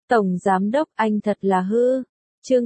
Tổng Giám đốc anh thật là hư. Chương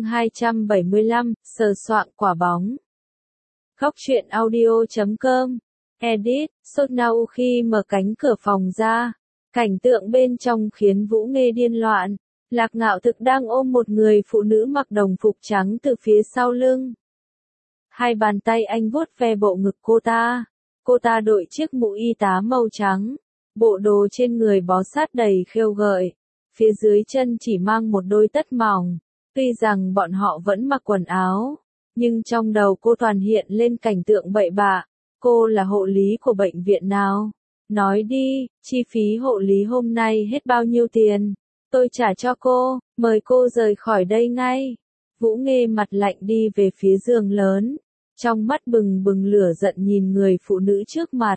275, sờ soạng quả bóng. Góc truyện audio.com. Edit, sốt nau khi mở cánh cửa phòng ra. Cảnh tượng bên trong khiến Vũ Nghê điên loạn. Lạc Ngạo Thực đang ôm một người phụ nữ mặc đồng phục trắng từ phía sau lưng. Hai bàn tay anh vuốt ve bộ ngực cô ta. Cô ta đội chiếc mũ y tá màu trắng. Bộ đồ trên người bó sát đầy khêu gợi. Phía dưới chân chỉ mang một đôi tất mỏng. Tuy rằng bọn họ vẫn mặc quần áo, nhưng trong đầu cô toàn hiện lên cảnh tượng bậy bạ. Cô là hộ lý của bệnh viện nào? Nói đi, chi phí hộ lý hôm nay hết bao nhiêu tiền? Tôi trả cho cô, mời cô rời khỏi đây ngay. Vũ Nghê mặt lạnh đi về phía giường lớn, trong mắt bừng bừng lửa giận nhìn người phụ nữ trước mặt.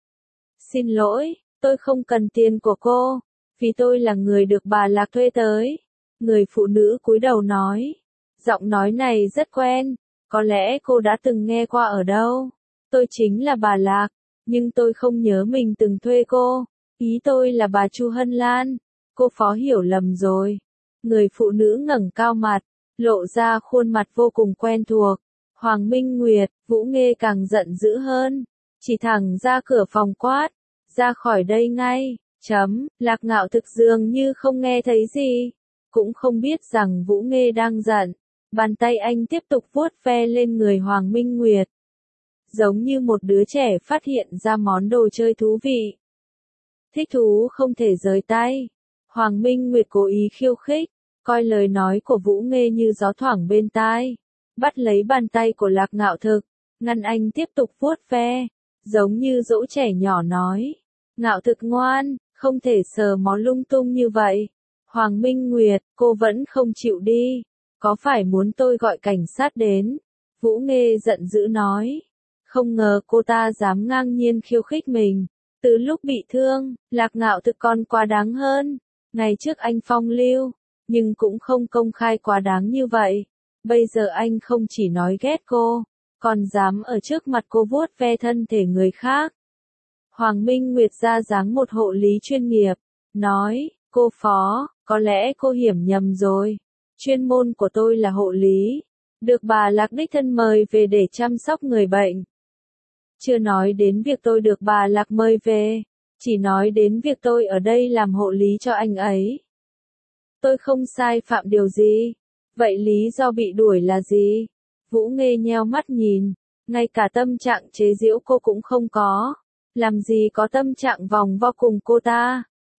Xin lỗi, tôi không cần tiền của cô, vì tôi là người được bà Lạc thuê tới. Người phụ nữ cúi đầu nói. Giọng nói này rất quen, có lẽ cô đã từng nghe qua ở đâu. Tôi chính là bà Lạc, nhưng tôi không nhớ mình từng thuê cô. Ý tôi là bà Chu Hân Lan. Cô Phó hiểu lầm rồi. Người phụ nữ ngẩng cao mặt, lộ ra khuôn mặt vô cùng quen thuộc. Hoàng Minh Nguyệt. Vũ Nghê càng giận dữ hơn, chỉ thẳng ra cửa phòng quát. Ra khỏi đây ngay. Lạc Ngạo Thực dường như không nghe thấy gì, cũng không biết rằng Vũ Nghê đang giận. Bàn tay anh tiếp tục vuốt ve lên người Hoàng Minh Nguyệt, giống như một đứa trẻ phát hiện ra món đồ chơi thú vị. Thích thú không thể rời tay. Hoàng Minh Nguyệt cố ý khiêu khích, coi lời nói của Vũ Nghê như gió thoảng bên tai, bắt lấy bàn tay của Lạc Ngạo Thực, ngăn anh tiếp tục vuốt ve, giống như dỗ trẻ nhỏ nói. Ngạo Thực ngoan, không thể sờ mó lung tung như vậy. Hoàng Minh Nguyệt, cô vẫn không chịu đi. Có phải muốn tôi gọi cảnh sát đến? Vũ Nghê giận dữ nói. Không ngờ cô ta dám ngang nhiên khiêu khích mình. Từ lúc bị thương, Lạc Ngạo Thực còn quá đáng hơn. Ngày trước anh phong lưu, nhưng cũng không công khai quá đáng như vậy. Bây giờ anh không chỉ nói ghét cô, còn dám ở trước mặt cô vuốt ve thân thể người khác. Hoàng Minh Nguyệt ra dáng một hộ lý chuyên nghiệp, nói, cô Phó, có lẽ cô hiểu nhầm rồi. Chuyên môn của tôi là hộ lý, được bà Lạc đích thân mời về để chăm sóc người bệnh. Chưa nói đến việc tôi được bà Lạc mời về, chỉ nói đến việc tôi ở đây làm hộ lý cho anh ấy. Tôi không sai phạm điều gì, vậy lý do bị đuổi là gì? Vũ Nghê nheo mắt nhìn, ngay cả tâm trạng chế giễu cô cũng không có. Làm gì có tâm trạng vòng vo cùng cô ta.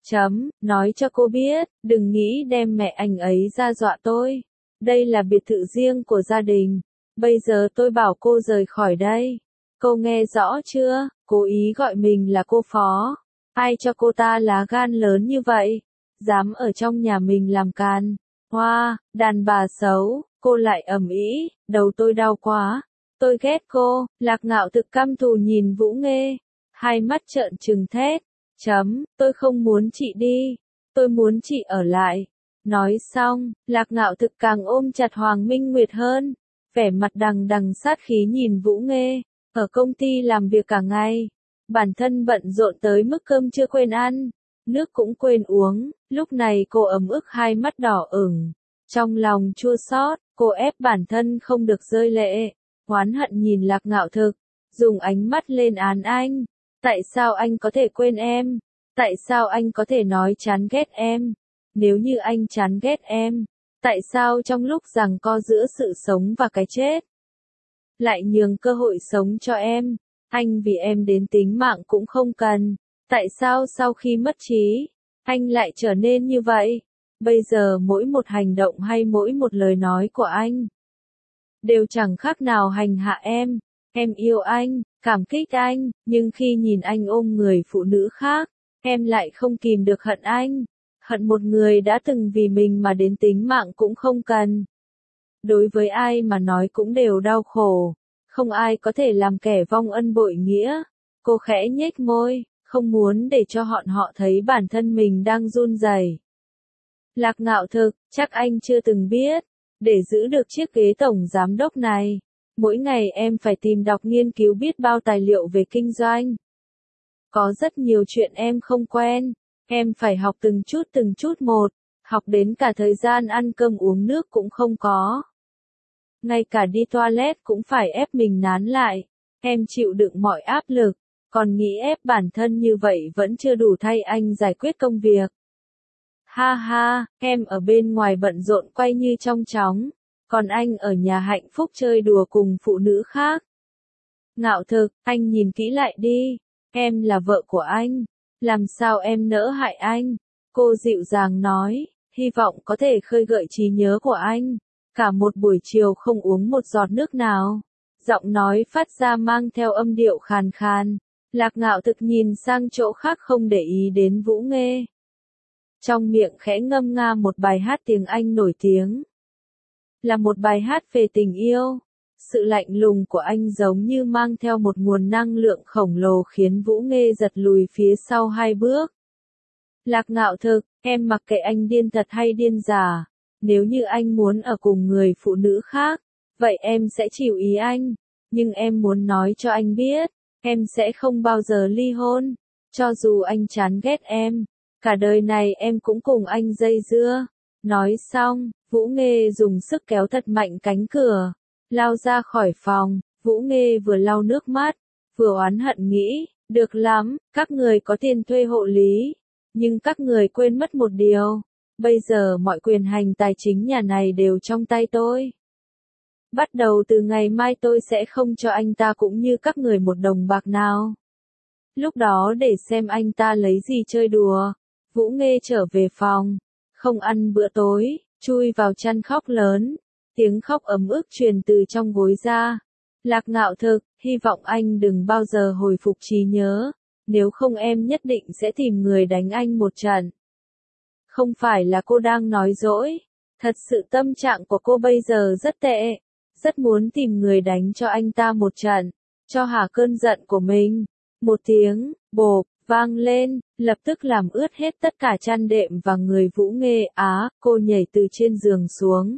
Nói cho cô biết, đừng nghĩ đem mẹ anh ấy ra dọa tôi. Đây là biệt thự riêng của gia đình. Bây giờ tôi bảo cô rời khỏi đây. Cô nghe rõ chưa? Cố ý gọi mình là cô Phó. Ai cho cô ta lá gan lớn như vậy? Dám ở trong nhà mình làm càn. Hoa, đàn bà xấu, cô lại ầm ĩ, đầu tôi đau quá. Tôi ghét cô. Lạc Ngạo Thực căm thù nhìn Vũ Nghê, hai mắt trợn trừng thét. Tôi không muốn chị đi, tôi muốn chị ở lại. Nói xong, Lạc Ngạo Thực càng ôm chặt Hoàng Minh Nguyệt hơn, vẻ mặt đằng đằng sát khí nhìn Vũ Nghê. Ở công ty làm việc cả ngày, bản thân bận rộn tới mức cơm chưa quên ăn, nước cũng quên uống, lúc này cô ấm ức hai mắt đỏ ửng, trong lòng chua xót, cô ép bản thân không được rơi lệ, oán hận nhìn Lạc Ngạo Thực, dùng ánh mắt lên án anh. Tại sao anh có thể quên em? Tại sao anh có thể nói chán ghét em? Nếu như anh chán ghét em, tại sao trong lúc giằng co giữa sự sống và cái chết, lại nhường cơ hội sống cho em? Anh vì em đến tính mạng cũng không cần. Tại sao sau khi mất trí, anh lại trở nên như vậy? Bây giờ mỗi một hành động hay mỗi một lời nói của anh đều chẳng khác nào hành hạ em. Em yêu anh, cảm kích anh, nhưng khi nhìn anh ôm người phụ nữ khác, em lại không kìm được hận anh. Hận một người đã từng vì mình mà đến tính mạng cũng không cần. Đối với ai mà nói cũng đều đau khổ. Không ai có thể làm kẻ vong ân bội nghĩa. Cô khẽ nhếch môi, không muốn để cho họ thấy bản thân mình đang run rẩy. Lạc Ngạo Thực, chắc anh chưa từng biết, để giữ được chiếc ghế tổng giám đốc này, mỗi ngày em phải tìm đọc nghiên cứu biết bao tài liệu về kinh doanh. Có rất nhiều chuyện em không quen, em phải học từng chút một, Học đến cả thời gian ăn cơm uống nước cũng không có. Ngay cả đi toilet cũng phải ép mình nán lại. Em chịu đựng mọi áp lực, còn nghĩ ép bản thân như vậy vẫn chưa đủ thay anh giải quyết công việc. Ha ha, em ở bên ngoài bận rộn quay như trong chóng, còn anh ở nhà hạnh phúc chơi đùa cùng phụ nữ khác. Ngạo Thực, anh nhìn kỹ lại đi, em là vợ của anh, làm sao em nỡ hại anh? Cô dịu dàng nói, hy vọng có thể khơi gợi trí nhớ của anh. Cả một buổi chiều không uống một giọt nước nào. Giọng nói phát ra mang theo âm điệu khàn khàn. Lạc Ngạo Thực nhìn sang chỗ khác không để ý đến Vũ Nghê. Trong miệng khẽ ngâm nga một bài hát tiếng Anh nổi tiếng. Là một bài hát về tình yêu. Sự lạnh lùng của anh giống như mang theo một nguồn năng lượng khổng lồ khiến Vũ Nghê giật lùi phía sau 2 bước. Lạc Ngạo Thực, em mặc kệ anh điên thật hay điên giả. Nếu như anh muốn ở cùng người phụ nữ khác, vậy em sẽ chịu ý anh. Nhưng em muốn nói cho anh biết, em sẽ không bao giờ ly hôn. Cho dù anh chán ghét em, cả đời này em cũng cùng anh dây dưa. Nói xong, Vũ Nghê dùng sức kéo thật mạnh cánh cửa, lao ra khỏi phòng. Vũ Nghê vừa lau nước mắt, vừa oán hận nghĩ, được lắm, các người có tiền thuê hộ lý. Nhưng các người quên mất một điều. Bây giờ mọi quyền hành tài chính nhà này đều trong tay tôi. Bắt đầu từ ngày mai tôi sẽ không cho anh ta cũng như các người một đồng bạc nào. Lúc đó để xem anh ta lấy gì chơi đùa. Vũ Nghê trở về phòng, không ăn bữa tối, chui vào chăn khóc lớn. Tiếng khóc ấm ức truyền từ trong gối ra. Lạc Ngạo Thực, hy vọng anh đừng bao giờ hồi phục trí nhớ. Nếu không em nhất định sẽ tìm người đánh anh một trận. Không phải là cô đang nói dỗi. Thật sự tâm trạng của cô bây giờ rất tệ. Rất muốn tìm người đánh cho anh ta một trận. Cho hả cơn giận của mình. Một tiếng, bộp, vang lên, lập tức làm ướt hết tất cả chăn đệm và người Vũ Nghê. Cô nhảy từ trên giường xuống.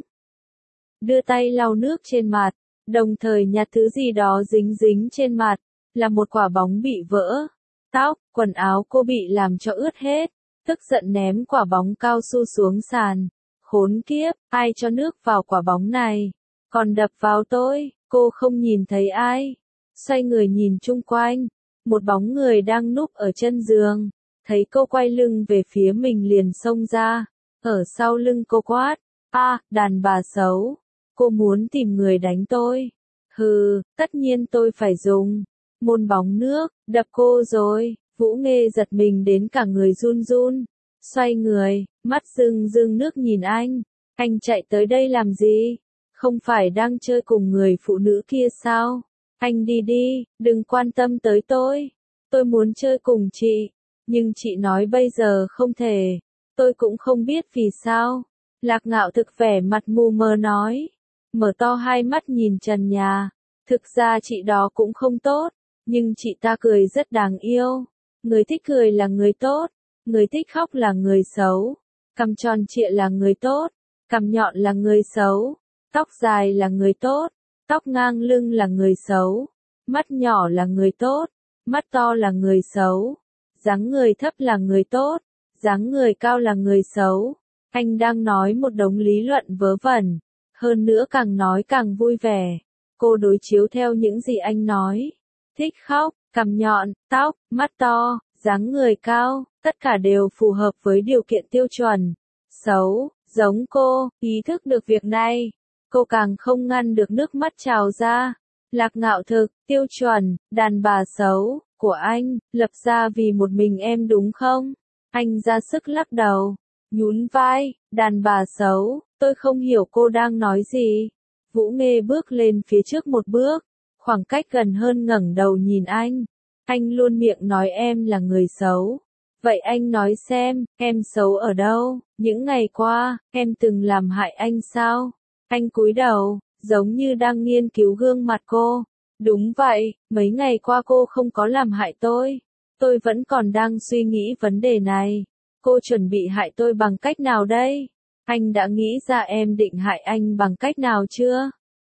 Đưa tay lau nước trên mặt, đồng thời nhặt thứ gì đó dính dính trên mặt. Là một quả bóng bị vỡ. Tóc, quần áo cô bị làm cho ướt hết. Tức giận ném quả bóng cao su xuống sàn. Khốn kiếp, ai cho nước vào quả bóng này? Còn đập vào tôi, cô không nhìn thấy ai. Xoay người nhìn chung quanh. Một bóng người đang núp ở chân giường. Thấy cô quay lưng về phía mình liền xông ra. Ở sau lưng cô quát. Đàn bà xấu. Cô muốn tìm người đánh tôi. Hừ, tất nhiên tôi phải dùng môn bóng nước, đập cô rồi. Vũ Nghê giật mình đến cả người run run. Xoay người, mắt rưng rưng nước nhìn anh. Anh chạy tới đây làm gì? Không phải đang chơi cùng người phụ nữ kia sao? Anh đi đi, đừng quan tâm tới tôi. Tôi muốn chơi cùng chị. Nhưng chị nói bây giờ không thể. Tôi cũng không biết vì sao. Lạc Ngạo Thực vẻ mặt mù mờ nói. Mở to hai mắt nhìn trần nhà. Thực ra chị đó cũng không tốt. Nhưng chị ta cười rất đáng yêu. Người thích cười là người tốt. Người thích khóc là người xấu. Cằm tròn trịa là người tốt. Cằm nhọn là người xấu. Tóc dài là người tốt. Tóc ngang lưng là người xấu. Mắt nhỏ là người tốt. Mắt to là người xấu. Dáng người thấp là người tốt. Dáng người cao là người xấu. Anh đang nói một đống lý luận vớ vẩn. Hơn nữa càng nói càng vui vẻ. Cô đối chiếu theo những gì anh nói. Thích khóc, cằm nhọn, tóc, mắt to, dáng người cao, tất cả đều phù hợp với điều kiện tiêu chuẩn. Xấu, giống cô, ý thức được việc này. Cô càng không ngăn được nước mắt trào ra. Lạc Ngạo Thực, tiêu chuẩn, đàn bà xấu, của anh, lập ra vì một mình em đúng không? Anh ra sức lắc đầu, nhún vai, đàn bà xấu, tôi không hiểu cô đang nói gì. Vũ Nghê bước lên phía trước một bước, khoảng cách gần hơn ngẩng đầu nhìn anh. Anh luôn miệng nói em là người xấu. Vậy anh nói xem, em xấu ở đâu? Những ngày qua, em từng làm hại anh sao? Anh cúi đầu, giống như đang nghiên cứu gương mặt cô. Đúng vậy, mấy ngày qua cô không có làm hại tôi. Tôi vẫn còn đang suy nghĩ vấn đề này. Cô chuẩn bị hại tôi bằng cách nào đây? Anh đã nghĩ ra em định hại anh bằng cách nào chưa?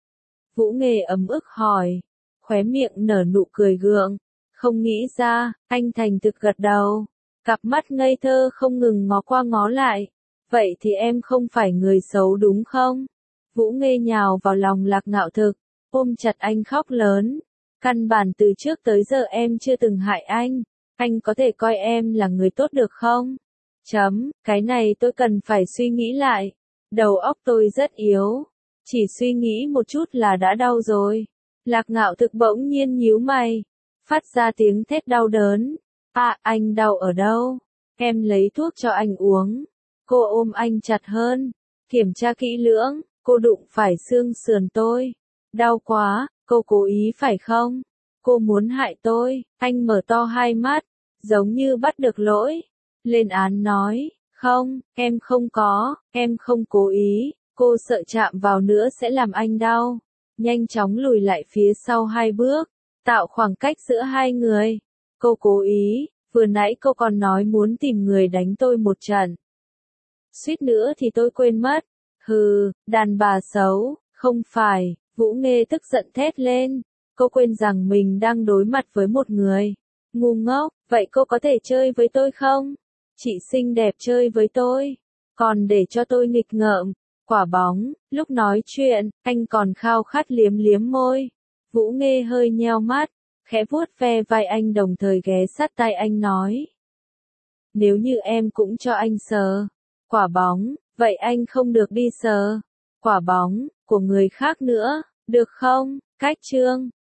Vũ Nghê ấm ức hỏi. Khóe miệng nở nụ cười gượng. Không nghĩ ra, anh thành thực gật đầu. Cặp mắt ngây thơ không ngừng ngó qua ngó lại. Vậy thì em không phải người xấu đúng không? Vũ Nghê nhào vào lòng Lạc Ngạo Thực, ôm chặt anh khóc lớn. Căn bản từ trước tới giờ em chưa từng hại anh có thể coi em là người tốt được không? Cái này tôi cần phải suy nghĩ lại. Đầu óc tôi rất yếu. Chỉ suy nghĩ một chút là đã đau rồi. Lạc Ngạo Thực bỗng nhiên nhíu mày, phát ra tiếng thét đau đớn. À, anh đau ở đâu? Em lấy thuốc cho anh uống. Cô ôm anh chặt hơn, kiểm tra kỹ lưỡng, cô đụng phải xương sườn tôi. Đau quá, cô cố ý phải không? Cô muốn hại tôi. Anh mở to hai mắt, giống như bắt được lỗi. Lên án nói, không, em không cố ý, cô sợ chạm vào nữa sẽ làm anh đau. Nhanh chóng lùi lại phía sau 2 bước, tạo khoảng cách giữa hai người. Cô cố ý, vừa nãy cô còn nói muốn tìm người đánh tôi một trận. Suýt nữa thì tôi quên mất. Hừ, đàn bà xấu, không phải, Vũ Nghê tức giận thét lên. Cô quên rằng mình đang đối mặt với một người ngu ngốc, vậy cô có thể chơi với tôi không? Chị xinh đẹp chơi với tôi, còn để cho tôi nghịch ngợm. Quả bóng, lúc nói chuyện, anh còn khao khát liếm liếm môi. Vũ Nghê hơi nheo mắt, khẽ vuốt ve vai anh đồng thời ghé sát tai anh nói. Nếu như em cũng cho anh sờ quả bóng, vậy anh không được đi sờ quả bóng của người khác nữa, được không? Cách chương